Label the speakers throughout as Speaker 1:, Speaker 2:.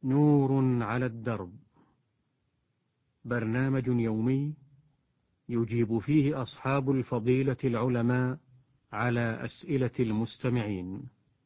Speaker 1: نور على الدرب، برنامج يومي يجيب فيه أصحاب الفضيلة العلماء على أسئلة المستمعين.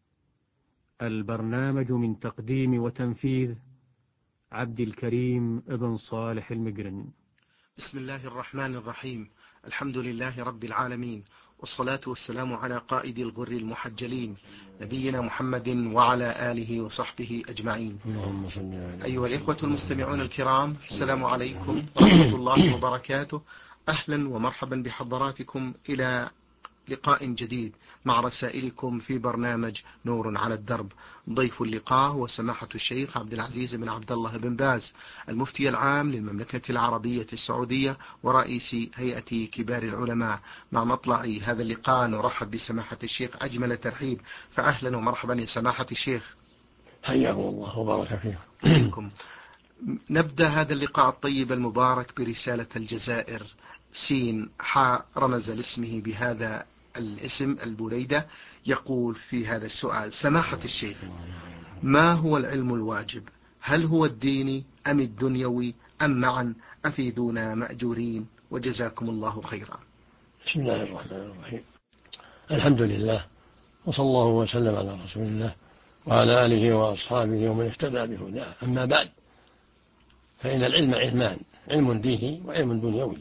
Speaker 1: البرنامج من تقديم وتنفيذ عبد الكريم ابن صالح المقرن.
Speaker 2: بسم الله الرحمن الرحيم. الحمد لله رب العالمين، والصلاة والسلام على قائد الغر المحجلين نبينا محمد وعلى آله وصحبه أجمعين. أيها الإخوة المستمعون الكرام، السلام عليكم ورحمة الله وبركاته. أهلا ومرحبا بحضراتكم إلى لقاء جديد مع رسائلكم في برنامج نور على الدرب. ضيف اللقاء هو سماحة الشيخ عبد العزيز بن عبد الله بن باز، المفتي العام للمملكة العربية السعودية ورئيس هيئة كبار العلماء. مع مطلع هذا اللقاء نرحب بسماحة الشيخ أجمل الترحيب، فأهلا ومرحبا يا سماحة الشيخ.
Speaker 3: حياكم الله وبارك فيكم.
Speaker 2: نبدأ هذا اللقاء الطيب المبارك برسالة الجزائر سين حاء رمز لاسمه بهذا الاسم البوليدة. يقول في هذا السؤال: سماحة الشيخ، ما هو العلم الواجب؟ هل هو الديني أم الدنيوي أم معا؟ أفيدونا مأجورين وجزاكم الله خيرا.
Speaker 3: بسم الله الرحمن الرحيم. الحمد لله، وصلى الله وسلم على رسول الله وعلى آله وأصحابه ومن اهتدى بهداه. أما بعد، فإن العلم علمان: علم ديني وعلم دنيوي.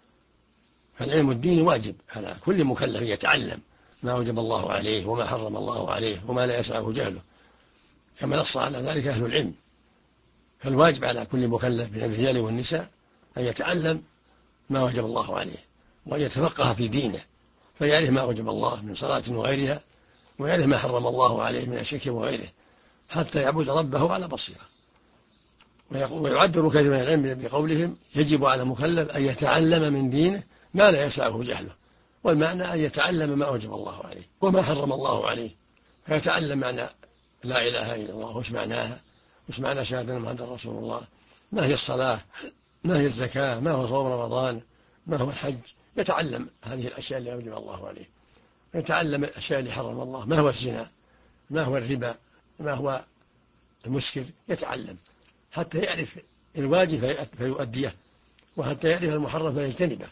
Speaker 3: فالعلم الديني واجب على كل مكلف يتعلم ما وجب الله عليه وما حرم الله عليه وما لا يسعه جهله، كما نص على ذلك أهل العلم. فالواجب على كل مكلف من الرجال والنساء أن يتعلم ما وجب الله عليه وأن يتفقه في دينه، فيعرف ما وجب الله من صلاة وغيرها، ويعرف ما حرم الله عليه من الشرك وغيره، حتى يعبد ربه على بصيرة. ويعبر كثير من العلم بقولهم: يجب على المكلف أن يتعلم من دينه ما لا يسعه جهله. والمعنى أن يتعلم ما وجب الله عليه وما حرم الله عليه، فيتعلم معنى لا إله إلا الله، وش معناها، وش معنى شهادة محمد رسول الله، ما هي الصلاة، ما هي الزكاة، ما هو صوم رمضان، ما هو الحج. يتعلم هذه الأشياء اللي وجب الله عليه، يتعلم الأشياء اللي حرم الله، ما هو الزنا، ما هو الربا، ما هو المسكر. يتعلم حتى يعرف الواجب فيؤديه، وحتى يعرف المحرم فيجتنبه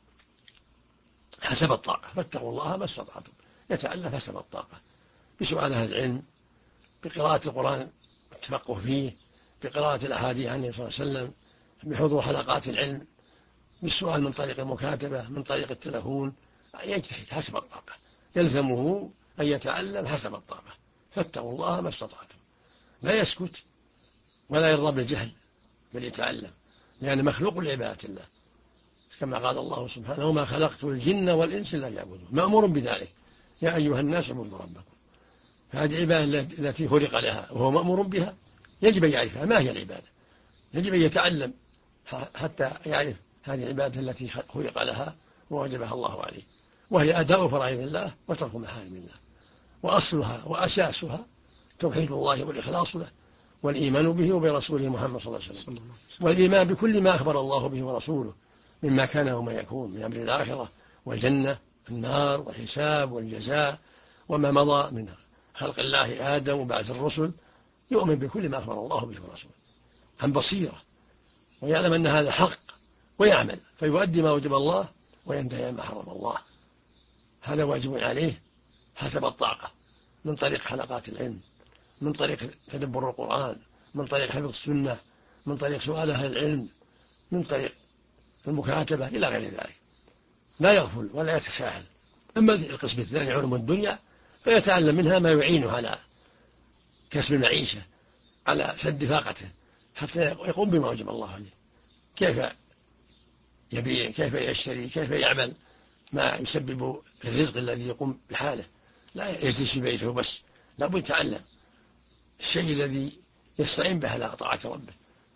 Speaker 3: حسب الطاقة. فاتقوا الله ما استطعتم. يتعلم حسب الطاقة بسؤال أهل العلم، بقراءة القرآن والتفقه فيه، بقراءة الأحاديث عنه صلى الله عليه وسلم، بحضور حلقات العلم، بالسؤال من طريق المكاتبة، من طريق التلفون. يجتهد حسب الطاقة، يلزمه أن يتعلم حسب الطاقة. فاتقوا الله ما استطعتم. لا يسكت ولا يرضى بالجهل، بل يتعلم، لأنه مخلوق لعبادة الله، كما قال الله سبحانه: وما خلقت الجن والإنس إلا ليعبدون. مأمور بذلك: يا أيها الناس اعبدوا ربكم. هذه العبادة التي خلق لها وهو مأمور بها، يجب أن يعرفها ما هي العبادة، يجب أن يتعلم حتى يعرف هذه العبادة التي خلق لها ووجبها الله عليه، وهي أداء فرائض الله وترك محارم الله. وأصلها وأساسها توحيد الله والإخلاص له، والإيمان به وبرسوله محمد صلى الله عليه وسلم، والإيمان بكل ما أخبر الله به ورسوله مما كان وما يكون من أمر الآخرة والجنة النار والحساب والجزاء، وما مضى من خلق الله آدم وبعث الرسل. يؤمن بكل ما أخبر الله به ورسوله عن بصيرة، ويعلم أن هذا حق، ويعمل فيؤدي ما وجب الله وينتهي ما حرم الله. هذا واجب عليه حسب الطاقة، من طريق حلقات العلم، من طريق تدبر القرآن، من طريق حفظ السنة، من طريق سؤال أهل العلم، من طريق المكاتبة إلى غير ذلك. لا يغفل ولا يتساهل. أما القسم الثاني علوم الدنيا، فيتعلم منها ما يعينه على كسب المعيشة، على سد فاقته، حتى يقوم بما وجب الله عليه. كيف يبيع، كيف يشتري، كيف يعمل ما يسبب الرزق الذي يقوم بحاله. لا يجلس في بيته بس، لا بد يتعلم الشيء الذي يستعين به على طاعة ربه.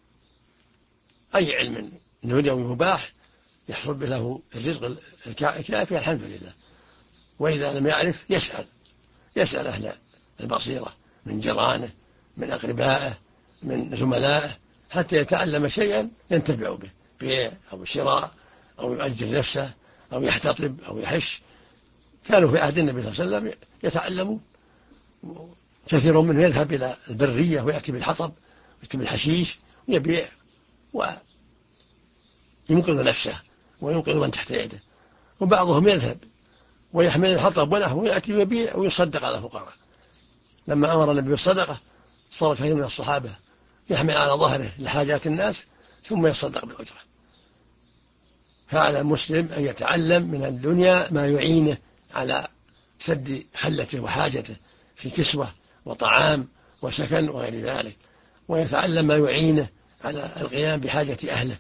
Speaker 3: أي علم دنيوي مباح يحصل به له الرزق الكافي الحمد لله. وإذا لم يعرف يسأل أهل البصيرة من جيرانه، من أقربائه، من زملائه، حتى يتعلم شيئا ينتفع به، بيع أو شراء أو يؤجر نفسه أو يحتطب أو يحش. كانوا في عهد النبي صلى الله عليه وسلم يتعلموا، كثير منهم يذهب إلى البرية ويأتي بالحطب يكتب الحشيش ويبيع وينقذ نفسه وينقذ من تحت يده. وبعضهم يذهب ويحمل الحطب ونحوه ويأتي ويبيع ويصدق على الفقراء. لما أمر النبي بالصدقة صار كثير من الصحابة يحمل على ظهره لحاجات الناس ثم يصدق بالأجرة. فعلى المسلم أن يتعلم من الدنيا ما يعينه على سد خلته وحاجته في كسوة وطعام وسكن وغير ذلك، ويتعلم ما يعينه على القيام بحاجة أهله.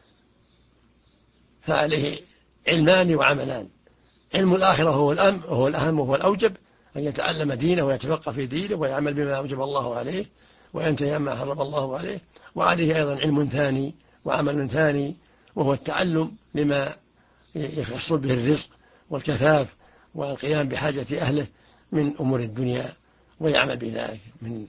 Speaker 3: فعليه علمان وعملان: علم الآخرة هو الأهم وهو الأوجب، أن يتعلم دينه ويتفقه في دينه ويعمل بما أوجب الله عليه وينتهي عما حرم الله عليه. وعليه أيضا علم ثاني وعمل ثاني، وهو التعلم لما يحصل به الرزق والكفاف والقيام بحاجة أهله من أمور الدنيا، ويعمل بذلك من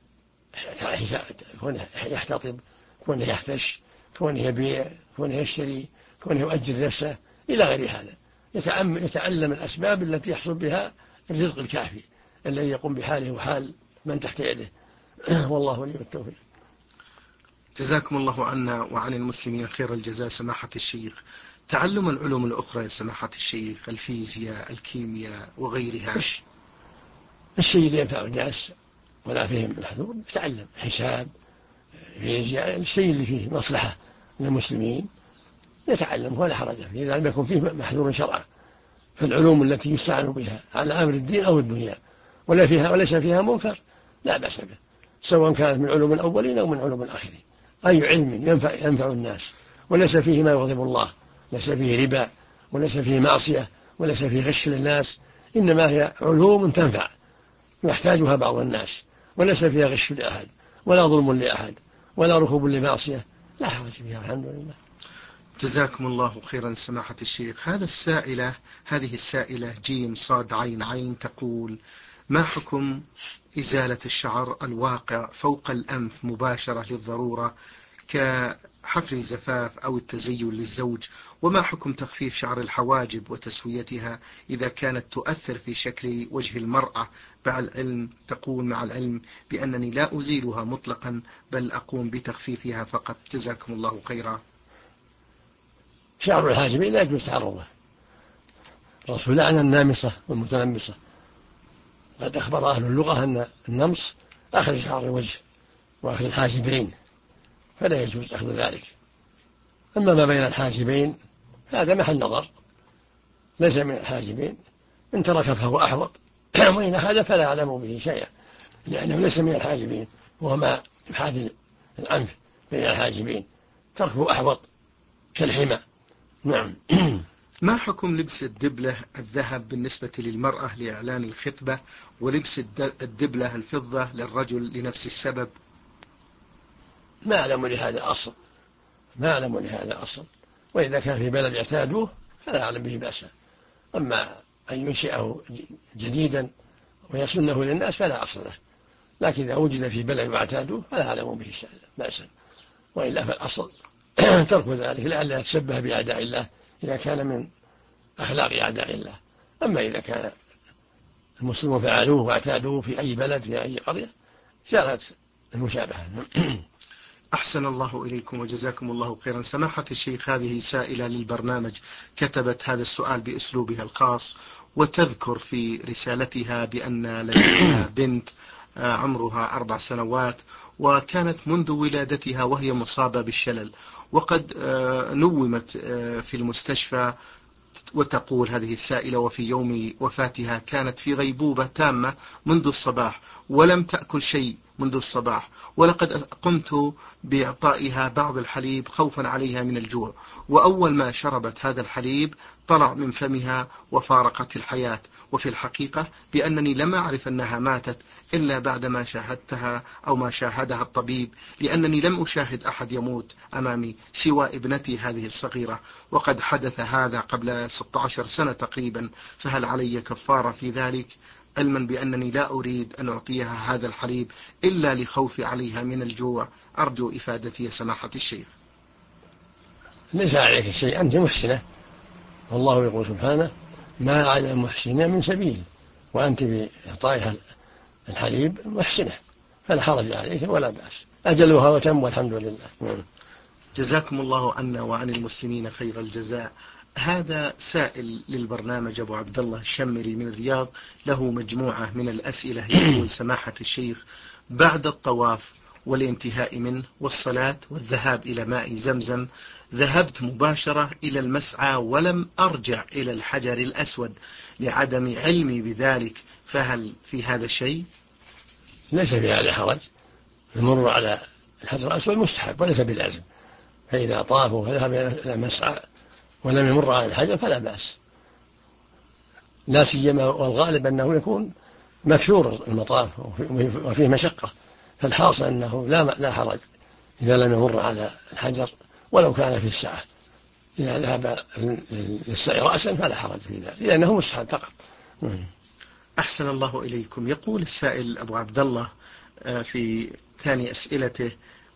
Speaker 3: كونه يحتطب، كونه يحتش، كونه يبيع، كونه يشتري، كونه يؤجر نفسه إلى غير هذا. يتعلم الأسباب التي يحصل بها الرزق الكافي الذي يقوم بحاله وحال من تحت يده. والله ولي التوفيق.
Speaker 2: جزاكم الله عنا وعن المسلمين خير الجزاء. سماحة الشيخ، تعلم العلوم الأخرى يا سماحة الشيخ، الفيزياء، الكيمياء وغيرها،
Speaker 3: الشيء اللي ينفع الناس ولا فيهم محذور يتعلم. حساب، فيزياء، الشيء اللي فيه مصلحة للمسلمين يتعلم ولا حرج فيه إذا لم يكن فيه محذور شرعا. فالعلوم التي يستعان بها على أمر الدين أو الدنيا وليس فيها منكر لا بأس به، سواء كانت من علوم الأولين أو من علوم الآخرين. أي علم ينفع الناس وليس فيه ما يغضب الله، ليس فيه ربا وليس فيه معصية وليس فيه غش للناس، إنما هي علوم تنفع يحتاجها بعض الناس وليس فيها غش لأحد ولا ظلم لأحد ولا ركوب لمعصية، لا حرج فيها الحمد لله.
Speaker 2: جزاكم الله خيرا سماحة الشيخ. هذه السائلة جيم صاد عين عين تقول: ما حكم إزالة الشعر الواقع فوق الأنف مباشرة للضرورة كحفل الزفاف أو التزين للزوج؟ وما حكم تخفيف شعر الحواجب وتسويتها إذا كانت تؤثر في شكل وجه المرأة؟ تقول مع العلم بأنني لا أزيلها مطلقا بل أقوم بتخفيفها فقط. جزاكم الله خيرا.
Speaker 3: شعر الحاجبين لا يجوز تعرضه. الرسول لعن النامصة والمتنمصة. قد أخبر أهل اللغة أن النمص أخذ شعر الوجه وأخذ الحاجبين، فلا يجوز أخذ ذلك. أما ما بين الحاجبين هذا محل نظر، ليس من الحاجبين، إن ترك فهو أحوط، وإن أخذ فلا أعلم به شيئا لأنه ليس من الحاجبين، وهو ما يحاذي الأنف بين الحاجبين، تركه أحوط كالحمى. نعم.
Speaker 2: ما حكم لبس الدبلة الذهب بالنسبة للمرأة لإعلان الخطبة، ولبس الدبلة الفضة للرجل لنفس السبب؟
Speaker 3: ما أعلم لهذا أصل، وإذا كان في بلد اعتادوه فلا أعلم به بأسا. أما أن ينشئه جديدا ويسنه للناس فلا أصل له، لكن إذا وجد في بلد واعتادوه فلا أعلم به بأسا، وإلا فالأصل ترك ذلك لئلا يتشبه بأعداء الله إذا كان من أخلاق أعداء الله. أما إذا كان المسلمون فعلوه واعتادوه في أي بلد في أي قرية جرت المشابهة.
Speaker 2: أحسن الله إليكم وجزاكم الله خيرا. سماحة الشيخ، هذه سائلة للبرنامج كتبت هذا السؤال بأسلوبها الخاص، وتذكر في رسالتها بأن لديها بنت عمرها 4 سنوات، وكانت منذ ولادتها وهي مصابة بالشلل، وقد نومت في المستشفى. وتقول هذه السائلة: وفي يوم وفاتها كانت في غيبوبة تامة منذ الصباح ولم تأكل شيء منذ الصباح، ولقد قمت بإعطائها بعض الحليب خوفا عليها من الجوع، وأول ما شربت هذا الحليب طلع من فمها وفارقت الحياة. وفي الحقيقة بأنني لم أعرف أنها ماتت إلا بعدما شاهدتها أو ما شاهدها الطبيب، لأنني لم أشاهد أحد يموت أمامي سوى ابنتي هذه الصغيرة، وقد حدث هذا قبل 16 سنة تقريبا. فهل علي كفارة في ذلك، علما بأنني لا أريد أن أعطيها هذا الحليب إلا لخوفي عليها من الجوع؟ أرجو إفادتي يا سماحة الشيخ.
Speaker 3: ليس عليك شيء، أنت محسنة، والله يقول سبحانه: ما على المحسنين من سبيل، وأنت بإعطائها الحليب محسنة، فلا حرج عليك ولا بأس. أجلها وتم والحمد لله.
Speaker 2: جزاكم الله عنا وعن المسلمين خير الجزاء. هذا سائل للبرنامج أبو عبد الله الشمري من الرياض، له مجموعة من الأسئلة. يقول: سماحة الشيخ، بعد الطواف والانتهاء منه والصلاة والذهاب إلى ماء زمزم ذهبت مباشرة إلى المسعى ولم أرجع إلى الحجر الأسود لعدم علمي بذلك، فهل في هذا شيء؟
Speaker 3: ليس في هذا حرج، المر على الحجر الأسود مستحب وليس بلازم، فإذا طاف وذهب إلى المسعى ولم يمر على الحجر فلا بأس، لا سيما والغالب أنه يكون مكثور المطاف وفيه مشقة، فالحاصل أنه لا حرج إذا لم يمر على الحجر ولو كان في الساعة. إذا ذهب للسعي رأسا فلا حرج في ذلك لأنه مستحب فقط.
Speaker 2: أحسن الله إليكم. يقول السائل أبو عبد الله في ثاني أسئلته: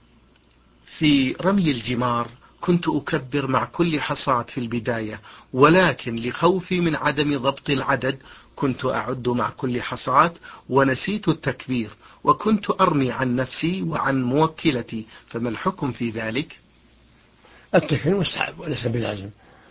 Speaker 2: في رمي الجمار كنت أكبر مع كل حصاة في البداية، ولكن لخوفي من عدم ضبط العدد كنت أعد مع كل حصاة ونسيت التكبير، وكنت أرمي عن نفسي وعن موكلتي، فما الحكم في ذلك؟
Speaker 3: التكبير مستحب وليس بلازم،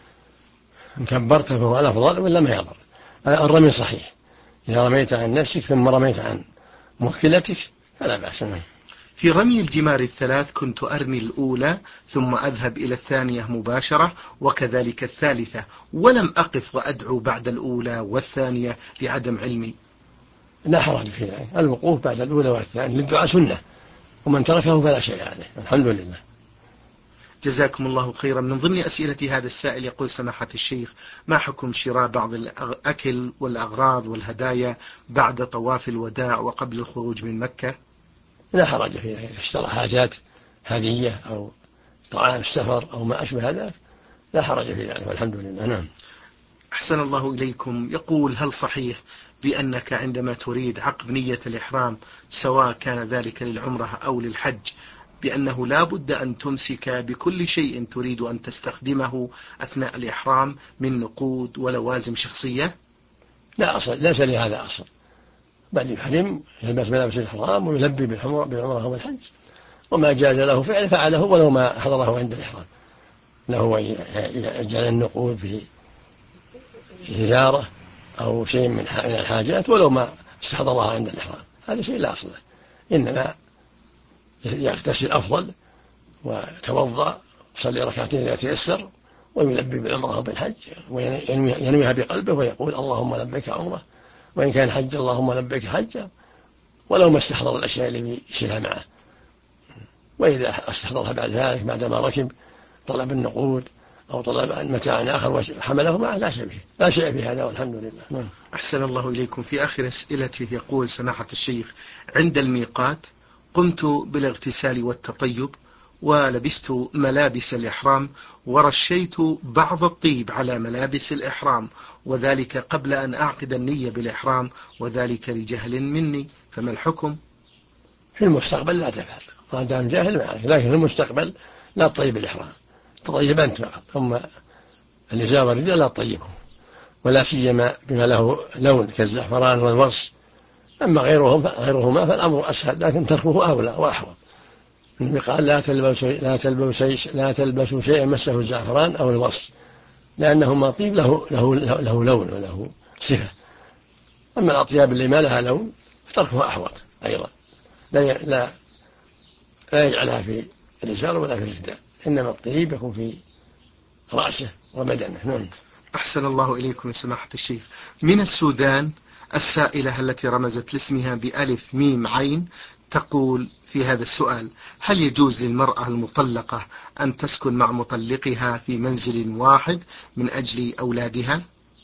Speaker 3: إن كبرت فهو الأفضل ولا ما يضر. الرمي صحيح، إذا رميت عن نفسك ثم رميت عن موكلتك فلا بأس.
Speaker 2: في رمي الجمار الثلاث كنت أرمي الأولى ثم أذهب إلى الثانية مباشرة، وكذلك الثالثة، ولم أقف وأدعو بعد الأولى والثانية لعدم علمي.
Speaker 3: لا حرج في ذلك، الوقوف بعد الأولى والثانية للدعاء سنة، ومن تركه فلا شيء عليه، الحمد لله.
Speaker 2: جزاكم الله خيرا. من ضمن أسئلة هذا السائل يقول: سماحة الشيخ، ما حكم شراء بعض الأكل والأغراض والهدايا بعد طواف الوداع وقبل الخروج من مكة؟
Speaker 3: لا حرج في ذلك، اشترى حاجات هدية أو طعام السفر أو ما أشبه ذلك لا حرج في ذلك والحمد لله. نعم.
Speaker 2: أحسن الله إليكم. يقول: هل صحيح بأنك عندما تريد عقد نية الإحرام سواء كان ذلك للعمرة أو للحج بأنه لا بد أن تمسك بكل شيء تريد أن تستخدمه أثناء الإحرام من نقود ولوازم شخصية؟
Speaker 3: لا أصل، ليس لهذا أصل، بل يحرم يلبس ملابس الإحرام ويلبي بالعمرة والحج، وما جاز له فعله ولو ما حضره عند الإحرام، له يجعل النقود في إزارة أو شيء من الحاجات ولو ما استحضرها عند الإحرام، هذا شيء لا أصل له، إنما يغتسل أفضل ويتوضأ ويصلي ركعتين إذا تيسر ويلبي بالعمرة وبالحج وينويها بقلبه ويقول: اللهم لبيك عمرة، وإن كان حج اللهم لبيك حجا، ولو ما استحضر الأشياء اللي يشيلها معه. وإذا استحضرها بعد ذلك بعدما ركب طلب النقود أو طلب متاع آخر وحمله معه لا شيء في هذا والحمد لله.
Speaker 2: أحسن الله إليكم. في آخر أسئلته يقول: سماحة الشيخ، عند الميقات قمت بالاغتسال والتطيب ولبست ملابس الإحرام ورشيت بعض الطيب على ملابس الإحرام، وذلك قبل أن أعقد النية بالإحرام، وذلك لجهل مني، فما الحكم؟
Speaker 3: في المستقبل لا تفعل ما دام جاهل معك، لكن في المستقبل لا تطيب الإحرام، تطيب أنت فقط، ثم النساء والرجال لا تطيبهم، ولا سيما بما له لون كالزعفران والورس. أما غيرهما فالأمر أسهل، لكن تركه أولى وأحوط. النبي قال: لا تلبسوا شيئا مسه الزعفران أو الورس، لأنهما طيب له لون وله صفة. أما الأطياب اللي ما لها لون فتركها أحوط أيضا، لا يجعلها في الإزار ولا في الرداء، إنما الطيب يكون في رأسه وبدنه. نعم.
Speaker 2: أحسن الله إليكم يا سماحة الشيخ. من السودان السائلة التي رمزت لاسمها بألف ميم عين تقول في هذا السؤال: هل يجوز للمرأة المطلقة أن تسكن مع مطلقها في منزل واحد من أجل أولادها؟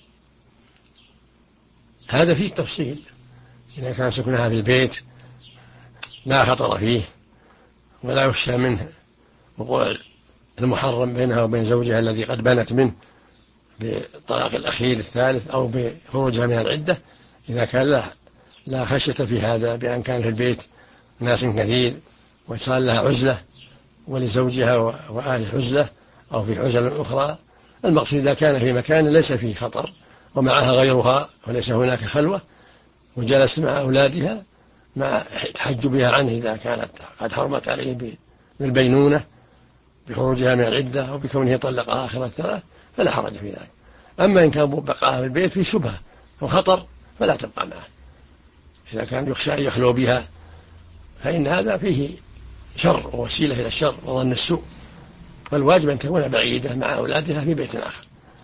Speaker 3: هذا فيه تفصيل، إذا كان سكنها في البيت لا خطر فيه ولا يخشى منه وقوع المحرم بينها وبين زوجها الذي قد بنت منه بالطلاق الأخير الثالث أو بخروجها من العدة، إذا كان لا خشية في هذا، بأن كان في البيت ناس كثير وصار لها عزلة ولزوجها وآله عزلة أو في عزلة أخرى. المقصود إذا كان في مكان ليس فيه خطر ومعها غيرها وليس هناك خلوة وجلست مع أولادها مع تحجبها عنه إذا كانت قد حرمت عليه بالبينونة بخروجها من العدة أو بكونه طلقها آخر الثلاث فلا حرج في ذلك. أما إن كان بقاها في البيت في شبهة أو خطر فلا تبقى معه، إذا كان يخشى أن يخلو بها فإن هذا فيه شر ووسيلة إلى الشر وظن السوء، فالواجب أن تكون بعيدة مع أولادها في بيت آخر.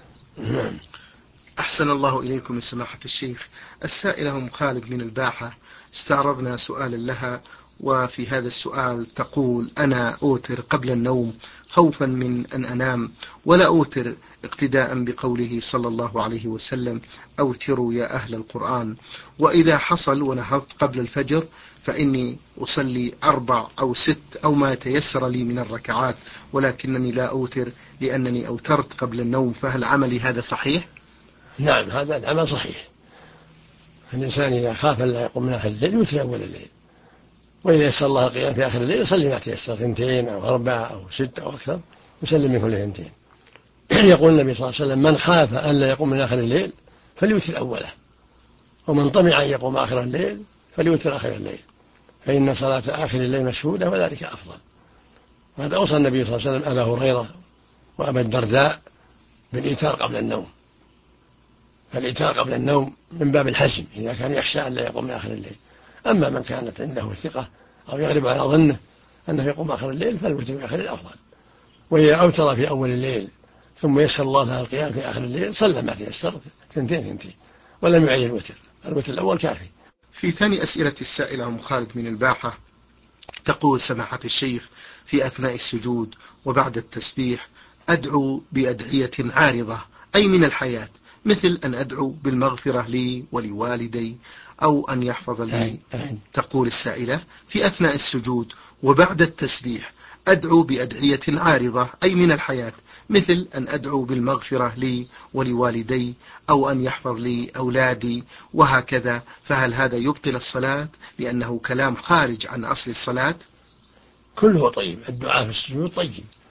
Speaker 2: أحسن الله إليكم من سماحة الشيخ. السائلة أم خالد من الباحة استعرضنا سؤالا لها، وفي هذا السؤال تقول: أنا أوتر قبل النوم خوفا من أن أنام، ولا أوتر اقتداء بقوله صلى الله عليه وسلم: أوتروا يا أهل القرآن، وإذا حصل ونهضت قبل الفجر فإني أصلي 4 أو 6 أو ما تيسر لي من الركعات، ولكنني لا أوتر لأنني أوترت قبل النوم، فهل عملي هذا صحيح؟
Speaker 3: نعم، هذا العمل صحيح. الإنسان إذا خاف أن لا يقوم من آخر الليل يوتر أول الليل، وإذا يسر الله القيام في آخر الليل يصلي ما تيسر 2 أو 4 أو 6 أو أكثر، يسلم من كل 2. يقول النبي صلى الله عليه وسلم: من خاف أن لا يقوم من آخر الليل فليوتر أوله، ومن طمع أن يقوم آخر الليل فليوتر آخر الليل، فإن صلاة آخر الليل مشهودة وذلك أفضل. وهذا أوصى النبي صلى الله عليه وسلم أبا هريرة وأبا الدرداء بالإيتار قبل النوم، فالإيتار قبل النوم من باب الحزم إذا كان يخشى أن لا يقوم من آخر الليل. أما من كانت عنده الثقة أو يغلب على ظنه أنه يقوم آخر الليل فالوتر في آخر الليل أفضل. وإذا أوتر في أول الليل ثم يسر الله له القيام في آخر الليل صلى ما تيسر 2 ولم يعين الوتر الأول كافي.
Speaker 2: في ثاني أسئلة السائلة أم خالد من الباحة تقول: سماحة الشيخ، في أثناء السجود وبعد التسبيح أدعو بأدعية عارضة أي من الحياة، مثل أن أدعو بالمغفرة لي ولوالدي أو أن يحفظ لي. تقول السائلة: في أثناء السجود وبعد التسبيح أدعو بأدعية عارضة أي من الحياة، مثل أن أدعو بالمغفرة لي ولوالدي أو أن يحفظ لي أولادي وهكذا، فهل هذا يبطل الصلاة لأنه كلام خارج عن أصل الصلاة؟
Speaker 3: كله طيب، الدعاء في السجود طيب.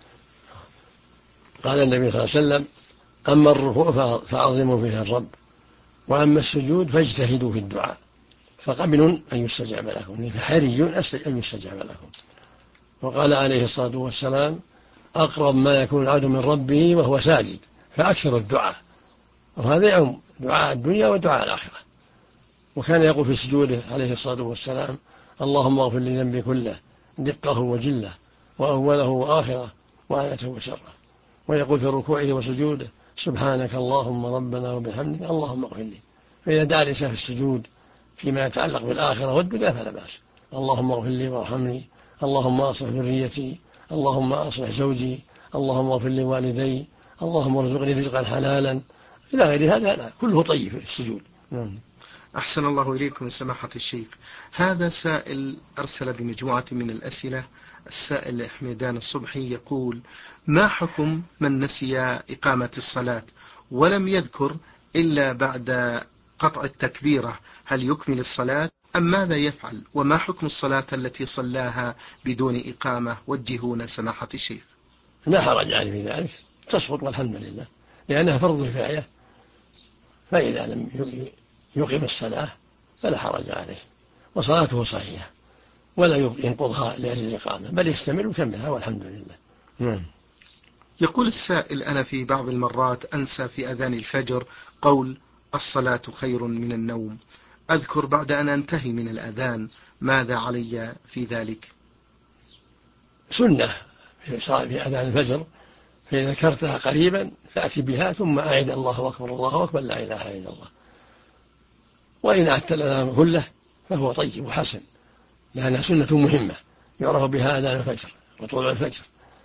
Speaker 3: قال النبي صلى الله عليه وسلم: أما الركوع فعظموا فيه الرب، وأما السجود فاجتهدوا في الدعاء فقبل أن يستجاب لكم، فحري أن يستجاب لكم. وقال عليه الصلاة والسلام: أقرب ما يكون العبد من ربه وهو ساجد فأكثر الدعاء، وهذا يعم دعاء الدنيا ودعاء الآخرة. وكان يقول في سجوده عليه الصلاة والسلام: اللهم اغفر لي ذنبي كله دقه وجله وأوله وآخره وآيته وسره. ويقول في ركوعه وسجوده: سبحانك اللهم ربنا وبحمدك اللهم اغفر لي. فإذا دعا الإنسان في السجود فيما يتعلق بالآخرة والدنيا فلا بأس: اللهم اغفر لي وارحمني، اللهم أصلح ذريتي، اللهم أصلح زوجي، اللهم اغفر لي والدي، اللهم ارزقني رزقا حلالا، إلى غير هذا. لا، كله طيب في السجود.
Speaker 2: أحسن الله إليكم سماحة الشيخ. هذا سائل أرسل بمجموعة من الأسئلة. السائل حميدان الصبحي يقول: ما حكم من نسي إقامة الصلاة ولم يذكر إلا بعد قطع التكبيرة، هل يكمل الصلاة أم ماذا يفعل؟ وما حكم الصلاة التي صلاها بدون إقامة؟ وجهونا سماحة الشيخ.
Speaker 3: لا حرج عليه في ذلك، تسقط والحمد لله، لأنها فرض كفاية، فإذا لم يقيم الصلاة فلا حرج عليه وصلاته صحيحة، ولا ينقضها لأجل الإقامة، بل يستمر ويكملها والحمد لله.
Speaker 2: يقول السائل: أنا في بعض المرات أنسى في أذان الفجر قول الصلاة خير من النوم، أذكر بعد أن أنتهي من الأذان، ماذا علي في ذلك؟
Speaker 3: سنة في أذان الفجر، فإذا ذكرتها قريبا فأتي بها ثم أعد الله أكبر الله أكبر لا إله إلا الله. وإن أعدت الأذان كله فهو طيب وحسن، لأنها سنة مهمة يعرف بها أذان الفجر وطلوع الفجر،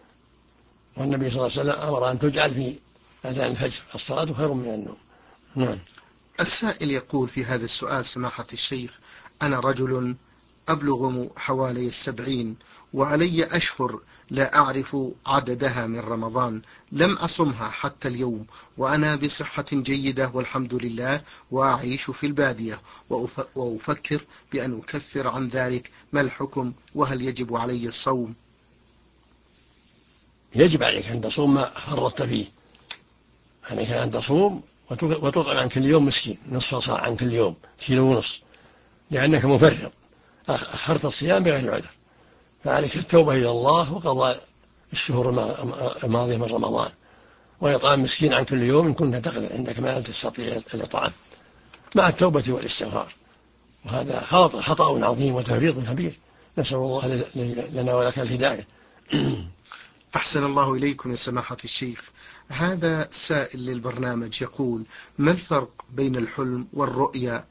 Speaker 3: والنبي صلى الله عليه وسلم أمر أن تجعل في أذان الفجر الصلاة خير من النوم. نعم.
Speaker 2: السائل يقول في هذا السؤال: سماحة الشيخ، أنا رجل أبلغ حوالي 70 وعلي أشهر لا أعرف عددها من رمضان، لم أصمها حتى اليوم، وأنا بصحة جيدة والحمد لله، وأعيش في البادية، وأفكر بأن أكفر عن ذلك، ما الحكم؟ وهل يجب علي الصوم؟
Speaker 3: يجب عليك أن تصوم ما فرطت فيه، عليك أن تصوم وتطعم عن كل يوم مسكين، نصف صاع عن كل يوم، 1.5 كيلو، لأنك مفرط. أخرت الصيام بغير عذر، فعليك التوبة إلى الله وقضاء الشهور الماضية من رمضان، وإطعام مسكين عن كل يوم إن كنت تقدر عندك ما تستطيع الإطعام، مع التوبة والاستغفار. وهذا خطأ عظيم وتفريط كبير، نسأل الله لنا ولك الهداية.
Speaker 2: أحسن الله إليكم يا سماحة الشيخ. هذا سائل للبرنامج يقول: ما الفرق بين الحلم والرؤيا؟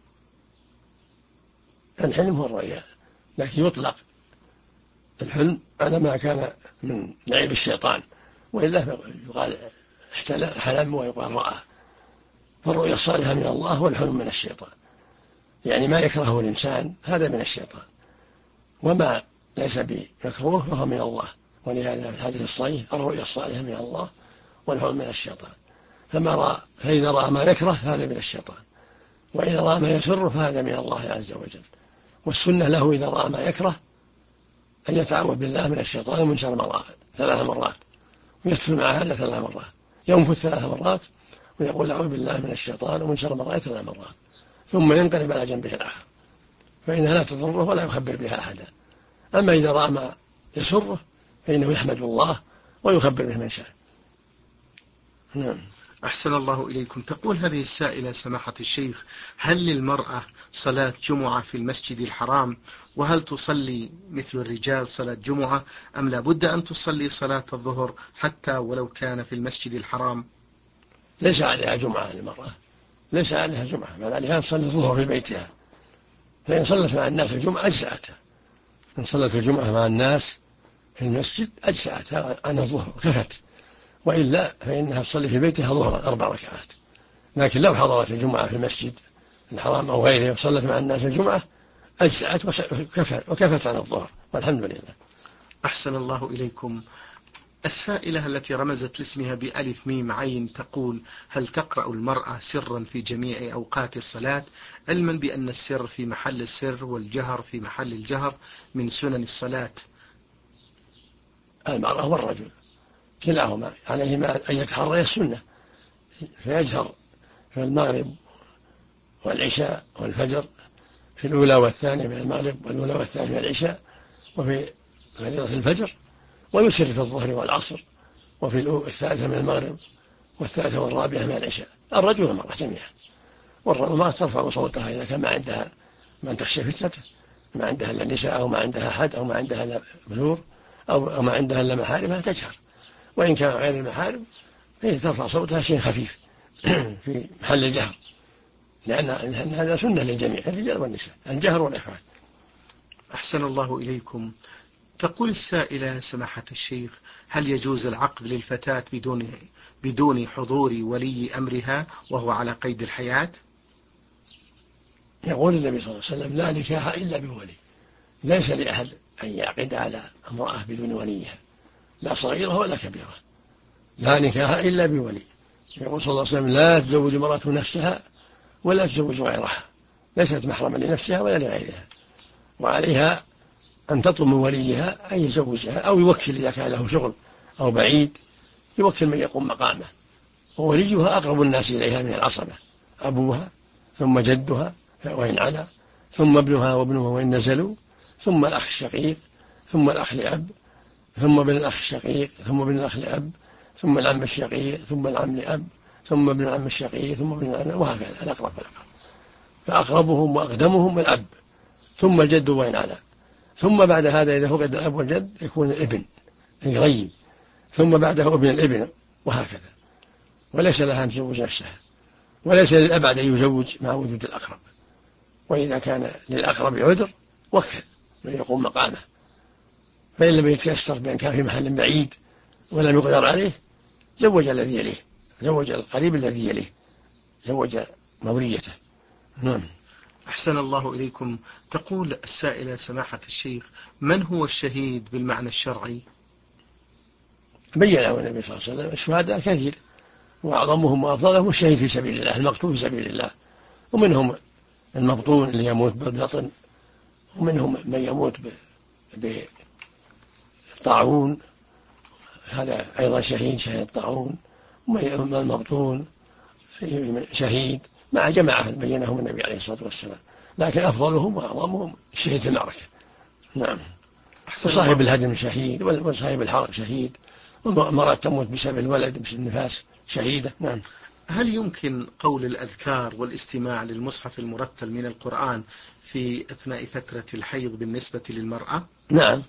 Speaker 3: الحلم هو الرؤيا، لكن يطلق الحلم على ما كان من لعب الشيطان، وإلا يقال حلم ويقال رأى. فالرؤيا الصالحة من الله والحلم من الشيطان، يعني ما يكرهه الإنسان هذا من الشيطان، وما ليس بمكروه فهو من الله. ولهذا في الحديث الصحيح: الرؤيا الصالحة من الله والحلم من الشيطان. فإذا رأى ما يكره هذا من الشيطان، وإذا رأى ما يسره فهذا من الله عز وجل. والسنة له إذا رأى ما يكره أن يتعوذ بالله من الشيطان ومن شر ما رأى 3 مرات، ويكفي مع هذا 3 مرات، ينفث 3 مرات ويقول: أعوذ بالله من الشيطان ومن شر ما رأيت 3 مرات، ثم ينقلب على جنبه الآخر، فإنها لا تضره ولا يخبر بها أحدا. أما إذا رأى ما يسره فإنه يحمد الله ويخبر به من شاء. نعم.
Speaker 2: أحسن الله إليكم. تقول هذه السائلة: سماحة الشيخ، هل للمرأة صلاة جمعة في المسجد الحرام؟ وهل تصلي مثل الرجال صلاة جمعة، أم لا بد أن تصلي صلاة الظهر حتى ولو كان في المسجد الحرام؟
Speaker 3: ليس عليها جمعة المرأة، ليس عليها جمعة، بل عليها أن تصلي الظهر في بيتها، فإن صلت مع الناس الجمعة أجزأتها. إن صلت الجمعة مع الناس في المسجد أجزأتها عن الظهر كفت، وإلا فإنها تصلي في بيتها ظهرا 4 ركعات. لكن لو حضرت الجمعة في المسجد الحرام أو غيره وصلت مع الناس الجمعة أجزأت وكفت عن الظهر، والحمد لله.
Speaker 2: أحسن الله إليكم. السائلة التي رمزت لاسمها بألف ميم عين تقول: هل تقرأ المرأة سرا في جميع أوقات الصلاة، علما بأن السر في محل السر والجهر في محل الجهر من سنن الصلاة؟
Speaker 3: المرأة والرجل كلاهما عليهما أن يتحرى السنة، فيجهر في المغرب والعشاء والفجر، في الأولى والثانية من المغرب والأولى والثانية من العشاء وفي فريضة الفجر، ويسر في الظهر والعصر وفي الثالثة من المغرب والثالثة والرابعة من العشاء، الرجل والمرأة جميعا. والمرأة ترفع صوتها إذا كان ما عندها من تخشى فتنته، ما عندها إلا النساء أو ما عندها أحد أو ما عندها إلا بذور أو ما عندها إلا محارمها تجهر، وإن كان غير المحارم فهي ترفع صوتها شيء خفيف في محل الجهر، لأن هذا سنة للجميع الرجال والنساء الجهر والإخفاء.
Speaker 2: أحسن الله إليكم. تقول السائلة: سماحة الشيخ، هل يجوز العقد للفتاة بدون حضور ولي أمرها وهو على قيد الحياة؟
Speaker 3: يقول النبي صلى الله عليه وسلم: لا نكاح إلا بولي. ليس لأحد أن يعقد على امرأة بدون وليها، لا صغيرة ولا كبيرة، لا نكاح إلا بولي. يقول صلى الله عليه وسلم: لا تزوج امرأة نفسها ولا تزوج غيرها، ليست محرما لنفسها ولا لغيرها، وعليها أن تطلب من وليها أن يزوجها أو يوكل إذا كان له شغل أو بعيد، يوكل من يقوم مقامه، ووليها أقرب الناس إليها من العصبة، أبوها ثم جدها وإن علا، ثم ابنها وابنها وإن نزلوا، ثم الأخ الشقيق، ثم الأخ لأب، ثم ابن الأخ الشقيق، ثم ابن الأخ لأب، ثم العم الشقيق، ثم العم لأب، ثم ابن العم الشقيق، ثم ابن العم، وهكذا الأقرب فالأقرب، فأقربهم وأقدمهم الأب، ثم الجد وإن علا، ثم بعد هذا إذا فقد الأب والجد يكون الابن الغيب، ثم بعده ابن الابن، وهكذا. وليس لها أن تزوج نفسها، وليس للأبعد أن يزوج مع وجود الأقرب، وإذا كان للأقرب عذر وكل من يقوم مقامه، فإن لم يتيسر بأن كان في محل بعيد ولم يقدر عليه زوج الذي يليه، زوج القريب الذي يليه، زوج موليته. نعم.
Speaker 2: أحسن الله إليكم. تقول السائلة: سماحة الشيخ، من هو الشهيد بالمعنى الشرعي؟
Speaker 3: بين له النبي صلى الله عليه وسلم: الشهداء كثير، وأعظمهم وأفضلهم الشهيد في سبيل الله، المقتول في سبيل الله، ومنهم المبطون اللي يموت بالبطن، ومنهم من يموت بالطاعون، هذا أيضا شهيد الطاعون، ومن المبطون شهيد، مع جماعة بينهم النبي عليه الصلاة والسلام. لكن أفضلهم وأعظمهم شهيد المعركة. نعم. وصاحب الهدم شهيد، وصاحب الحرق شهيد، والمرأة تموت بسبب الولد بسبب النفاس شهيدة. نعم.
Speaker 2: هل يمكن قول الأذكار والاستماع للمصحف المرتل من القرآن في أثناء فترة الحيض بالنسبة للمرأة؟
Speaker 3: نعم،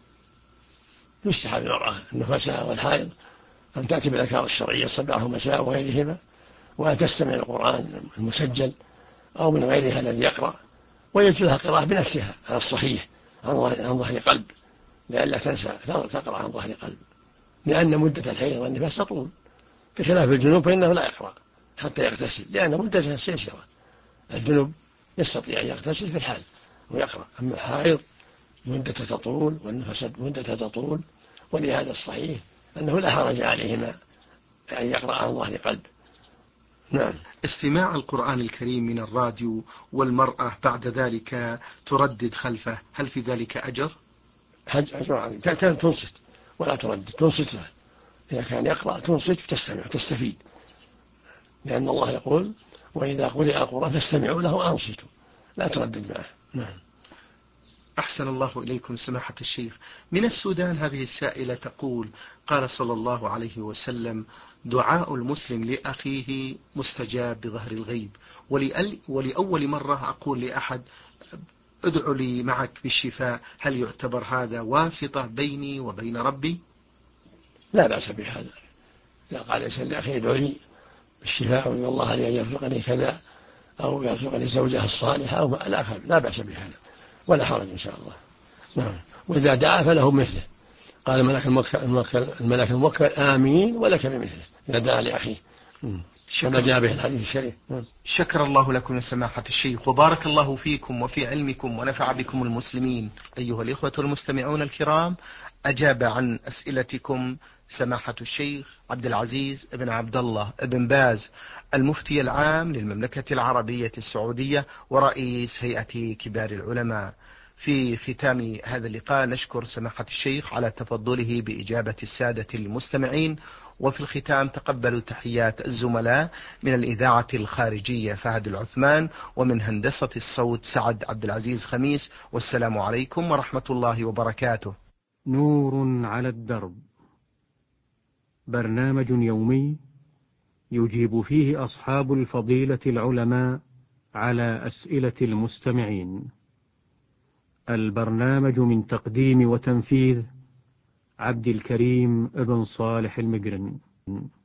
Speaker 3: يستحب المرأة النفساء والحائض أن تأتي بالأذكار الشرعية الصباح والمساء وغيرهما، وأن تستمع القرآن المسجل أو من غيرها الذي يقرأ، ويجوز لها قراءة بنفسها على الصحيح عن ظهر قلب، لئلا تنسى تقرأ عن ظهر قلب، لأن مدة الحيض والنفاس تطول، بخلاف الجنوب فإنه لا يقرأ حتى يغتسل، لأن مدتها سيسرة. الجنوب يستطيع أن يغتسل في الحال ويقرأ، أما الحائض مدتها تطول والنفاس مدتها تطول، ولهذا الصحيح أنه لا حرج عليهما أن يقرأ عن ظهر قلب. نعم.
Speaker 2: استماع القرآن الكريم من الراديو والمرأة بعد ذلك تردد خلفه، هل في ذلك أجر؟
Speaker 3: أجر عظيم، تنصت ولا تردد، تنصت له إذا كان يقرأ، تنصت وتستمع وتستفيد، لأن الله يقول: وإذا قرئ القرآن فاستمعوا له وأنصتوا، لا تردد معه. نعم.
Speaker 2: أحسن الله إليكم سماحة الشيخ. من السودان هذه السائلة تقول: قال صلى الله عليه وسلم: دعاء المسلم لأخيه مستجاب بظهر الغيب، ولأول مرة أقول لأحد: ادعو لي معك بالشفاء، هل يعتبر هذا واسطة بيني وبين ربي؟
Speaker 3: لا بأس بهذا، إذا قال الإنسان لأخيه ادعو لي بالشفاء وإن الله لي أن يرزقني كذا أو يرزقني زوجها الصالحة أو لا بأس بهذا ولا حرج إن شاء الله. نعم. وإذا دعا فله مثله، قال الملك الموكل آمين ولك بمثله إذا دعا لأخيه، كما جاء به الحديث الشريف.
Speaker 2: شكر الله لكم سماحة الشيخ، وبارك الله فيكم وفي علمكم ونفع بكم المسلمين. أيها الإخوة المستمعون الكرام، أجاب عن أسئلتكم سماحة الشيخ عبد العزيز بن عبد الله بن باز، المفتي العام للمملكة العربية السعودية ورئيس هيئة كبار العلماء. في ختام هذا اللقاء نشكر سماحة الشيخ على تفضله بإجابة السادة المستمعين، وفي الختام تقبلوا تحيات الزملاء من الإذاعة الخارجية فهد العثمان، ومن هندسة الصوت سعد عبد العزيز خميس، والسلام عليكم ورحمة الله وبركاته.
Speaker 1: نور على الدرب، برنامج يومي يجيب فيه أصحاب الفضيلة العلماء على أسئلة المستمعين. البرنامج من تقديم وتنفيذ عبد الكريم ابن صالح المقرن.